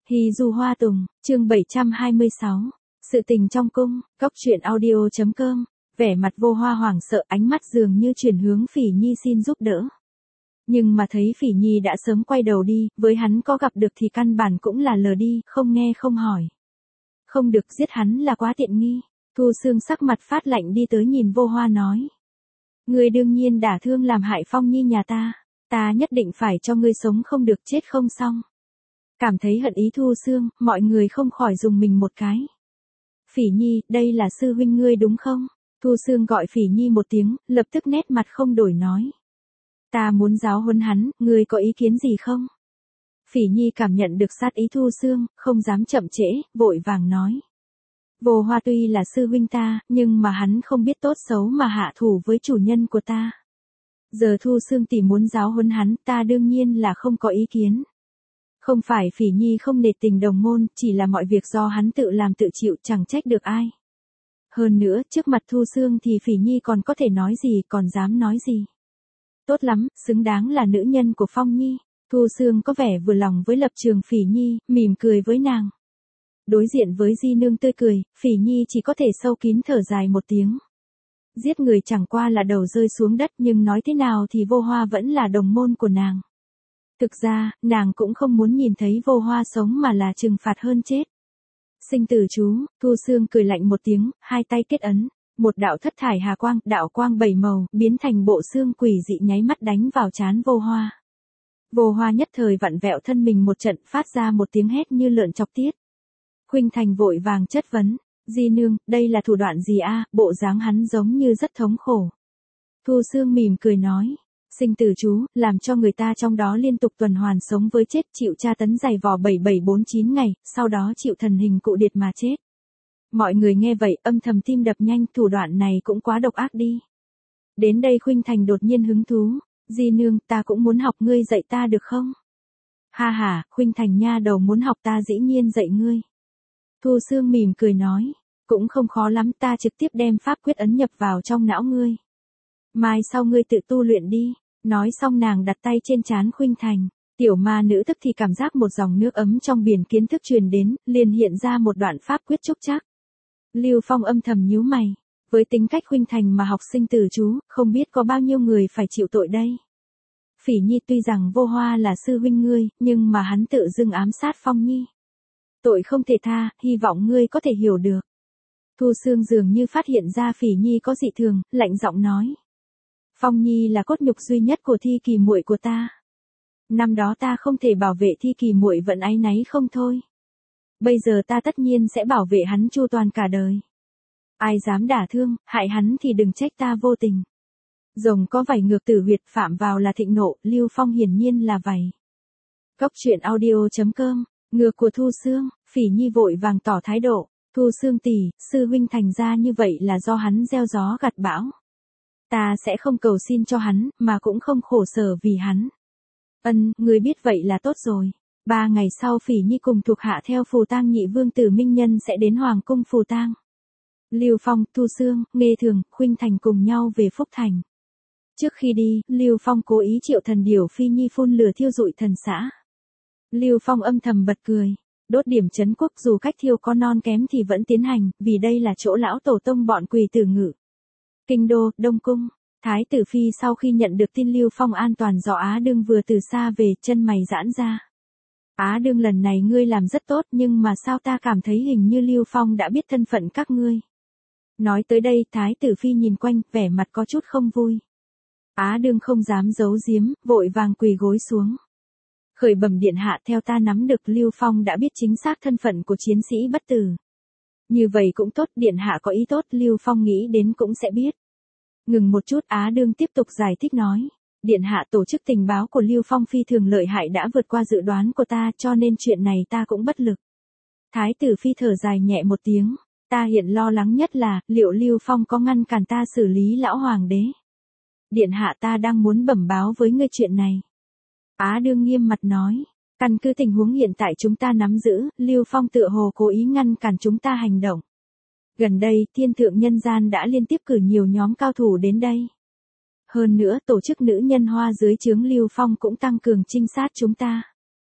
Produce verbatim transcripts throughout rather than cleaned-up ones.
Hy Du Hoa Tùng, chương bảy trăm hai mươi sáu. Sự tình trong cung, cốc truyện audio.com, vẻ mặt Vô Hoa hoảng sợ, ánh mắt dường như chuyển hướng Phỉ Nhi xin giúp đỡ. Nhưng mà thấy Phỉ Nhi đã sớm quay đầu đi, với hắn có gặp được thì căn bản cũng là lờ đi, không nghe không hỏi. Không được, giết hắn là quá tiện nghi. Thu Sương sắc mặt phát lạnh đi tới nhìn Vô Hoa nói. Ngươi đương nhiên đả thương làm hại Phong Nhi nhà ta, ta nhất định phải cho ngươi sống không được chết không xong. Cảm thấy hận ý Thu Sương, mọi người không khỏi dùng mình một cái. Phỉ Nhi, đây là sư huynh ngươi đúng không? Thu Sương gọi Phỉ Nhi một tiếng, lập tức nét mặt không đổi nói. Ta muốn giáo huấn hắn, ngươi có ý kiến gì không? Phỉ Nhi cảm nhận được sát ý Thu Sương, không dám chậm trễ, vội vàng nói. Vô Hoa tuy là sư huynh ta, nhưng mà hắn không biết tốt xấu mà hạ thủ với chủ nhân của ta. Giờ Thu Sương tỷ muốn giáo huấn hắn, ta đương nhiên là không có ý kiến. Không phải Phỉ Nhi không nể tình đồng môn, chỉ là mọi việc do hắn tự làm tự chịu, chẳng trách được ai. Hơn nữa, trước mặt Thu Sương thì Phỉ Nhi còn có thể nói gì, còn dám nói gì. Tốt lắm, xứng đáng là nữ nhân của Phong Nhi. Thu Sương có vẻ vừa lòng với lập trường Phỉ Nhi, mỉm cười với nàng. Đối diện với Di Nương tươi cười, Phỉ Nhi chỉ có thể sâu kín thở dài một tiếng. Giết người chẳng qua là đầu rơi xuống đất, nhưng nói thế nào thì Vô Hoa vẫn là đồng môn của nàng. Thực ra, nàng cũng không muốn nhìn thấy Vô Hoa sống mà là trừng phạt hơn chết. Sinh tử chú, Thu Sương cười lạnh một tiếng, hai tay kết ấn, một đạo thất thải hà quang, đạo quang bảy màu, biến thành bộ xương quỷ dị nháy mắt đánh vào trán Vô Hoa. Vô Hoa nhất thời vặn vẹo thân mình một trận, phát ra một tiếng hét như lợn chọc tiết. Khuynh Thành vội vàng chất vấn, Di Nương, đây là thủ đoạn gì a? Bộ dáng hắn giống như rất thống khổ. Thu Sương mỉm cười nói. Sinh tử chú, làm cho người ta trong đó liên tục tuần hoàn sống với chết, chịu tra tấn dày vò bảy bảy bốn chín ngày, sau đó chịu thần hình cụ điệt mà chết. Mọi người nghe vậy âm thầm tim đập nhanh, thủ đoạn này cũng quá độc ác đi. Đến đây Khuynh Thành đột nhiên hứng thú, Di Nương, ta cũng muốn học, ngươi dạy ta được không? Ha ha, Khuynh Thành nha đầu muốn học ta dĩ nhiên dạy ngươi. Thu Sương mỉm cười nói, cũng không khó lắm, ta trực tiếp đem pháp quyết ấn nhập vào trong não ngươi. Mai sau ngươi tự tu luyện đi. Nói xong nàng đặt tay trên trán Khuynh Thành. Tiểu ma nữ tức thì cảm giác một dòng nước ấm trong biển kiến thức truyền đến, liền hiện ra một đoạn pháp quyết trúc trắc. Lưu Phong âm thầm nhíu mày. Với tính cách Khuynh Thành mà học sinh tử chú, không biết có bao nhiêu người phải chịu tội đây. Phỉ Nhi tuy rằng Vô Hoa là sư huynh ngươi, nhưng mà hắn tự dưng ám sát Phong Nhi. Tội không thể tha, hy vọng ngươi có thể hiểu được. Thu Sương dường như phát hiện ra Phỉ Nhi có dị thường, lạnh giọng nói. Phong Nhi là cốt nhục duy nhất của Thi Kỳ muội của ta. Năm đó ta không thể bảo vệ Thi Kỳ muội vẫn áy náy không thôi. Bây giờ ta tất nhiên sẽ bảo vệ hắn chu toàn cả đời. Ai dám đả thương, hại hắn thì đừng trách ta vô tình. Rồng có vảy ngược tử huyệt, phạm vào là thịnh nộ, Lưu Phong hiển nhiên là vảy. Cốc truyện audio.com, ngược của Thu Sương, Phỉ Nhi vội vàng tỏ thái độ. Thu Sương tỷ, sư huynh thành ra như vậy là do hắn gieo gió gặt bão. Ta sẽ không cầu xin cho hắn, mà cũng không khổ sở vì hắn. Ân, người biết vậy là tốt rồi. Ba ngày sau Phỉ Nhi cùng thuộc hạ theo Phù Tang nhị vương tử Minh Nhân sẽ đến Hoàng cung Phù Tang. Lưu Phong, Thu Sương, Nghê Thường, Khuynh Thành cùng nhau về Phúc Thành. Trước khi đi, Lưu Phong cố ý triệu thần điểu Phi Nhi phun lửa thiêu rụi thần xã. Lưu Phong âm thầm bật cười. Đốt điểm trấn quốc dù cách thiêu có non kém thì vẫn tiến hành, vì đây là chỗ lão tổ tông bọn quỳ tử ngự. Kinh đô, Đông Cung, Thái tử Phi sau khi nhận được tin Lưu Phong an toàn do Á Đương vừa từ xa về, chân mày giãn ra. Á Đương, lần này ngươi làm rất tốt, nhưng mà sao ta cảm thấy hình như Lưu Phong đã biết thân phận các ngươi. Nói tới đây, Thái tử Phi nhìn quanh, vẻ mặt có chút không vui. Á Đương không dám giấu giếm, vội vàng quỳ gối xuống. Khởi bẩm điện hạ, theo ta nắm được Lưu Phong đã biết chính xác thân phận của chiến sĩ bất tử. Như vậy cũng tốt, điện hạ có ý tốt, Lưu Phong nghĩ đến cũng sẽ biết. Ngừng một chút, Á Đương tiếp tục giải thích nói. Điện hạ, tổ chức tình báo của Lưu Phong phi thường lợi hại đã vượt qua dự đoán của ta, cho nên chuyện này ta cũng bất lực. Thái tử Phi thở dài nhẹ một tiếng. Ta hiện lo lắng nhất là, liệu Lưu Phong có ngăn cản ta xử lý lão hoàng đế. Điện hạ, ta đang muốn bẩm báo với ngươi chuyện này. Á Đương nghiêm mặt nói. Căn cứ tình huống hiện tại chúng ta nắm giữ, Lưu Phong tựa hồ cố ý ngăn cản chúng ta hành động. Gần đây, thiên thượng nhân gian đã liên tiếp cử nhiều nhóm cao thủ đến đây. Hơn nữa, tổ chức nữ nhân hoa dưới trướng Lưu Phong cũng tăng cường trinh sát chúng ta.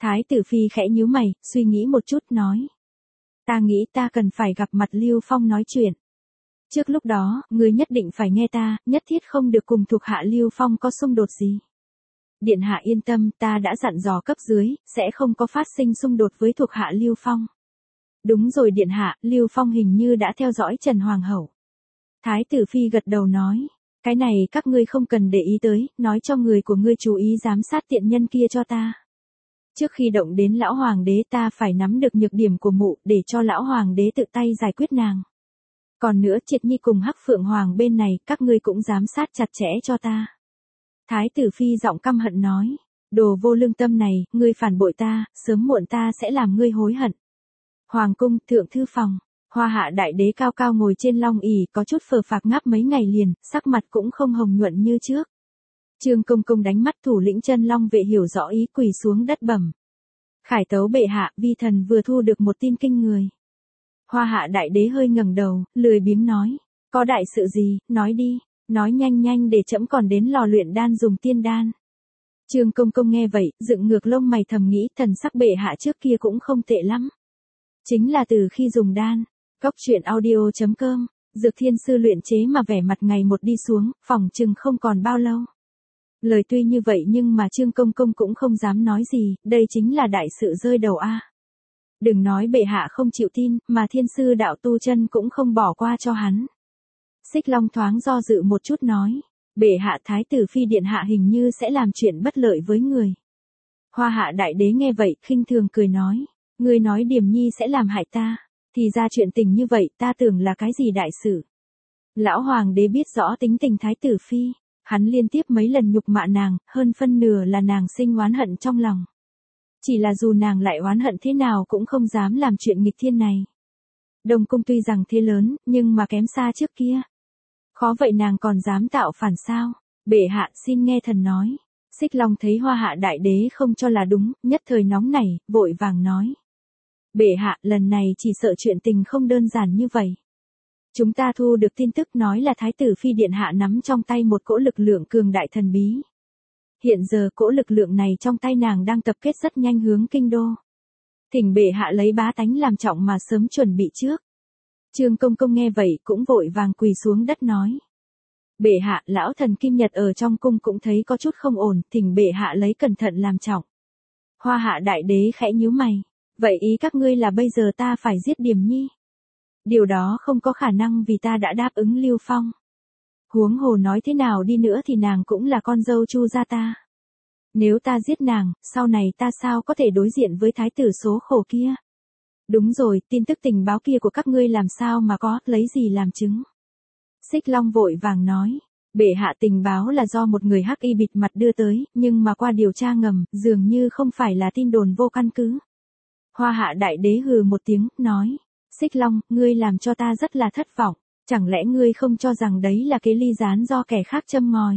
Thái tử phi khẽ nhíu mày, suy nghĩ một chút nói. Ta nghĩ ta cần phải gặp mặt Lưu Phong nói chuyện. Trước lúc đó, ngươi nhất định phải nghe ta, nhất thiết không được cùng thuộc hạ Lưu Phong có xung đột gì. Điện hạ yên tâm, ta đã dặn dò cấp dưới, sẽ không có phát sinh xung đột với thuộc hạ Lưu Phong. Đúng rồi điện hạ, Lưu Phong hình như đã theo dõi Trần Hoàng hậu. Thái tử phi gật đầu nói, cái này các ngươi không cần để ý tới, nói cho người của ngươi chú ý giám sát tiện nhân kia cho ta. Trước khi động đến lão hoàng đế ta phải nắm được nhược điểm của mụ để cho lão hoàng đế tự tay giải quyết nàng. Còn nữa Triệt Nhi cùng Hắc Phượng Hoàng bên này các ngươi cũng giám sát chặt chẽ cho ta. Thái tử phi giọng căm hận nói, đồ vô lương tâm này, ngươi phản bội ta, sớm muộn ta sẽ làm ngươi hối hận. Hoàng cung, thượng thư phòng, Hoa Hạ đại đế cao cao ngồi trên long ỷ, có chút phờ phạc ngáp mấy ngày liền, sắc mặt cũng không hồng nhuận như trước. Trương Công Công đánh mắt thủ lĩnh Chân Long vệ hiểu rõ ý quỳ xuống đất bẩm. Khải tấu bệ hạ, vi thần vừa thu được một tin kinh người. Hoa Hạ đại đế hơi ngẩng đầu, lười biếng nói, có đại sự gì, nói đi, nói nhanh nhanh để trẫm còn đến lò luyện đan dùng tiên đan. Trương Công Công nghe vậy, dựng ngược lông mày thầm nghĩ thần sắc bệ hạ trước kia cũng không tệ lắm. Chính là từ khi dùng đan, góc truyện audio chấm com, Dược Thiên Sư luyện chế mà vẻ mặt ngày một đi xuống, phòng chừng không còn bao lâu. Lời tuy như vậy nhưng mà Trương Công Công cũng không dám nói gì, đây chính là đại sự rơi đầu a. Đừng nói bệ hạ không chịu tin, mà Thiên Sư đạo tu chân cũng không bỏ qua cho hắn. Xích Long thoáng do dự một chút nói, bệ hạ thái tử phi điện hạ hình như sẽ làm chuyện bất lợi với người. Hoa Hạ đại đế nghe vậy, khinh thường cười nói, ngươi nói Điềm Nhi sẽ làm hại ta, thì ra chuyện tình như vậy, ta tưởng là cái gì đại sự. Lão hoàng đế biết rõ tính tình thái tử phi, hắn liên tiếp mấy lần nhục mạ nàng, hơn phân nửa là nàng sinh oán hận trong lòng. Chỉ là dù nàng lại oán hận thế nào cũng không dám làm chuyện nghịch thiên này. Đông cung tuy rằng thế lớn, nhưng mà kém xa trước kia. Khó vậy nàng còn dám tạo phản sao? Bệ hạ xin nghe thần nói. Xích Long thấy Hoa Hạ đại đế không cho là đúng, nhất thời nóng nảy, vội vàng nói. Bệ hạ, lần này chỉ sợ chuyện tình không đơn giản như vậy. Chúng ta thu được tin tức nói là thái tử phi điện hạ nắm trong tay một cỗ lực lượng cường đại thần bí. Hiện giờ cỗ lực lượng này trong tay nàng đang tập kết rất nhanh hướng kinh đô. Thỉnh bệ hạ lấy bá tánh làm trọng mà sớm chuẩn bị trước. Trương Công Công nghe vậy cũng vội vàng quỳ xuống đất nói. Bệ hạ, lão thần Kim Nhật ở trong cung cũng thấy có chút không ổn, thỉnh bệ hạ lấy cẩn thận làm trọng. Hoa Hạ đại đế khẽ nhíu mày. Vậy ý các ngươi là bây giờ ta phải giết Điềm Nhi? Điều đó không có khả năng vì ta đã đáp ứng Lưu Phong. Huống hồ nói thế nào đi nữa thì nàng cũng là con dâu Chu gia ta. Nếu ta giết nàng, sau này ta sao có thể đối diện với thái tử số khổ kia? Đúng rồi, tin tức tình báo kia của các ngươi làm sao mà có, lấy gì làm chứng? Xích Long vội vàng nói, bệ hạ tình báo là do một người hắc y bịt mặt đưa tới, nhưng mà qua điều tra ngầm, dường như không phải là tin đồn vô căn cứ. Hoa Hạ đại đế hừ một tiếng, nói, Xích Long, ngươi làm cho ta rất là thất vọng, chẳng lẽ ngươi không cho rằng đấy là cái ly gián do kẻ khác châm ngòi?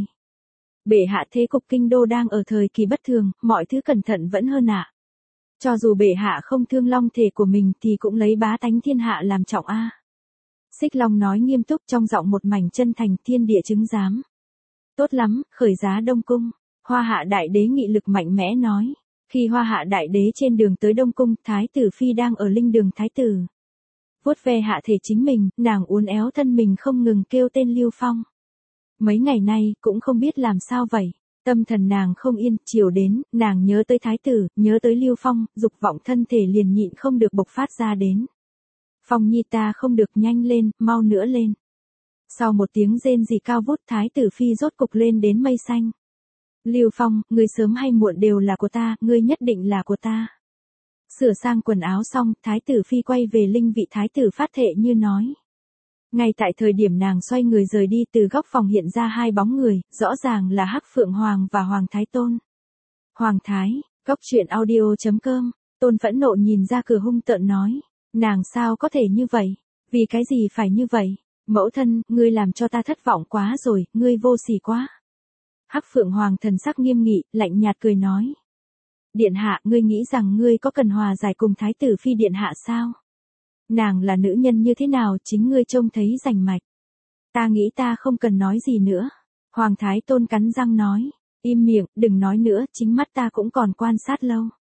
Bệ hạ thế cục kinh đô đang ở thời kỳ bất thường, mọi thứ cẩn thận vẫn hơn ạ. Cho dù bệ hạ không thương long thể của mình thì cũng lấy bá tánh thiên hạ làm trọng a. Xích Long nói nghiêm túc trong giọng một mảnh chân thành, thiên địa chứng giám. Tốt lắm, khởi giá Đông Cung. Hoa Hạ đại đế nghị lực mạnh mẽ nói. Khi Hoa Hạ đại đế trên đường tới Đông Cung, thái tử phi đang ở linh đường thái tử. Vuốt ve hạ thể chính mình, nàng uốn éo thân mình không ngừng kêu tên Lưu Phong. Mấy ngày nay, cũng không biết làm sao vậy. Tâm thần nàng không yên, chiều đến, nàng nhớ tới thái tử, nhớ tới Lưu Phong, dục vọng thân thể liền nhịn không được bộc phát ra đến. Phong Nhi ta không được, nhanh lên, mau nữa lên. Sau một tiếng rên rỉ cao vút, thái tử phi rốt cục lên đến mây xanh. Lưu Phong, ngươi sớm hay muộn đều là của ta, ngươi nhất định là của ta. Sửa sang quần áo xong, thái tử phi quay về linh vị thái tử phát thệ như nói. Ngay tại thời điểm nàng xoay người rời đi, từ góc phòng hiện ra hai bóng người, rõ ràng là Hắc Phượng Hoàng và Hoàng Thái Tôn. Hoàng Thái, góc truyện audio chấm com, Tôn phẫn nộ nhìn ra cửa hung tợn nói, nàng sao có thể như vậy, vì cái gì phải như vậy, mẫu thân, ngươi làm cho ta thất vọng quá rồi, ngươi vô sỉ quá. Hắc Phượng Hoàng thần sắc nghiêm nghị, lạnh nhạt cười nói. Điện hạ, ngươi nghĩ rằng ngươi có cần hòa giải cùng thái tử phi điện hạ sao? Nàng là nữ nhân như thế nào chính ngươi trông thấy rành mạch. Ta nghĩ ta không cần nói gì nữa. Hoàng Thái Tôn cắn răng nói. Im miệng, đừng nói nữa, chính mắt ta cũng còn quan sát lâu.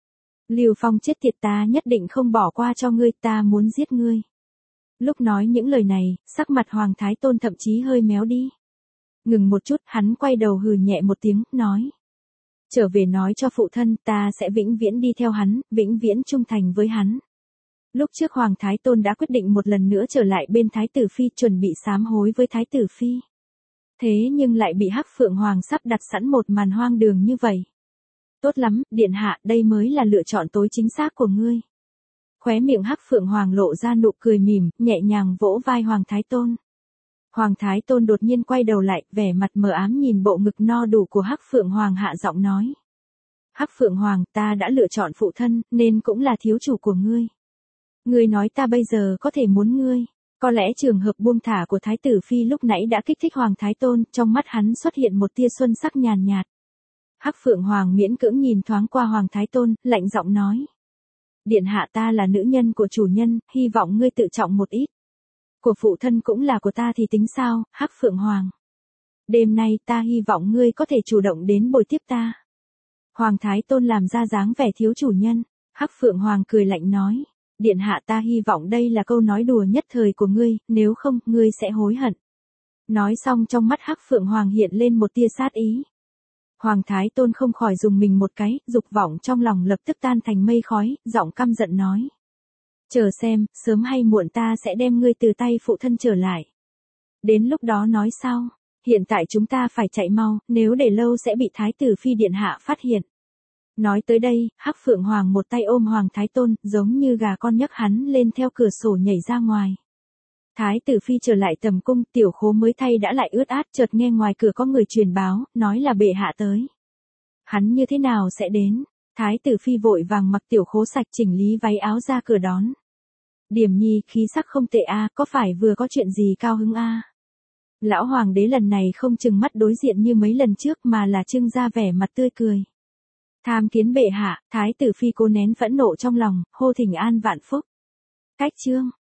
Lưu Phong chết tiệt, ta nhất định không bỏ qua cho ngươi, ta muốn giết ngươi. Lúc nói những lời này, sắc mặt Hoàng Thái Tôn thậm chí hơi méo đi. Ngừng một chút, hắn quay đầu hừ nhẹ một tiếng, nói. Trở về nói cho phụ thân, ta sẽ vĩnh viễn đi theo hắn, vĩnh viễn trung thành với hắn. Lúc trước Hoàng Thái Tôn đã quyết định một lần nữa trở lại bên Thái tử Phi, chuẩn bị sám hối với Thái tử Phi. Thế nhưng lại bị Hắc Phượng Hoàng sắp đặt sẵn một màn hoang đường như vậy. Tốt lắm, điện hạ, đây mới là lựa chọn tối chính xác của ngươi. Khóe miệng Hắc Phượng Hoàng lộ ra nụ cười mỉm, nhẹ nhàng vỗ vai Hoàng Thái Tôn. Hoàng Thái Tôn đột nhiên quay đầu lại, vẻ mặt mờ ám nhìn bộ ngực no đủ của Hắc Phượng Hoàng, hạ giọng nói. Hắc Phượng Hoàng, ta đã lựa chọn phụ thân, nên cũng là thiếu chủ của ngươi. Ngươi nói ta bây giờ có thể muốn ngươi. Có lẽ trường hợp buông thả của Thái tử Phi lúc nãy đã kích thích Hoàng Thái Tôn, trong mắt hắn xuất hiện một tia xuân sắc nhàn nhạt. Hắc Phượng Hoàng miễn cưỡng nhìn thoáng qua Hoàng Thái Tôn, lạnh giọng nói. Điện hạ, ta là nữ nhân của chủ nhân, hy vọng ngươi tự trọng một ít. Của phụ thân cũng là của ta thì tính sao, Hắc Phượng Hoàng. Đêm nay ta hy vọng ngươi có thể chủ động đến bồi tiếp ta. Hoàng Thái Tôn làm ra dáng vẻ thiếu chủ nhân. Hắc Phượng Hoàng cười lạnh nói. Điện hạ, ta hy vọng đây là câu nói đùa nhất thời của ngươi, nếu không, ngươi sẽ hối hận. Nói xong trong mắt Hắc Phượng Hoàng hiện lên một tia sát ý. Hoàng Thái Tôn không khỏi dùng mình một cái, dục vọng trong lòng lập tức tan thành mây khói, giọng căm giận nói. Chờ xem, sớm hay muộn ta sẽ đem ngươi từ tay phụ thân trở lại. Đến lúc đó nói sau, hiện tại chúng ta phải chạy mau, nếu để lâu sẽ bị Thái tử Phi điện hạ phát hiện. Nói tới đây, Hắc Phượng Hoàng một tay ôm Hoàng Thái Tôn, giống như gà con nhấc hắn lên theo cửa sổ nhảy ra ngoài. Thái tử Phi trở lại tầm cung, tiểu khố mới thay đã lại ướt át, chợt nghe ngoài cửa có người truyền báo, nói là bệ hạ tới. Hắn như thế nào sẽ đến? Thái tử Phi vội vàng mặc tiểu khố sạch chỉnh lý váy áo ra cửa đón. Điểm Nhi, khí sắc không tệ a, à, có phải vừa có chuyện gì cao hứng a? À? Lão hoàng đế lần này không trừng mắt đối diện như mấy lần trước mà là trưng ra vẻ mặt tươi cười. Tham kiến bệ hạ, Thái tử Phi cố nén phẫn nộ trong lòng, hô thỉnh an vạn phúc. Cách chương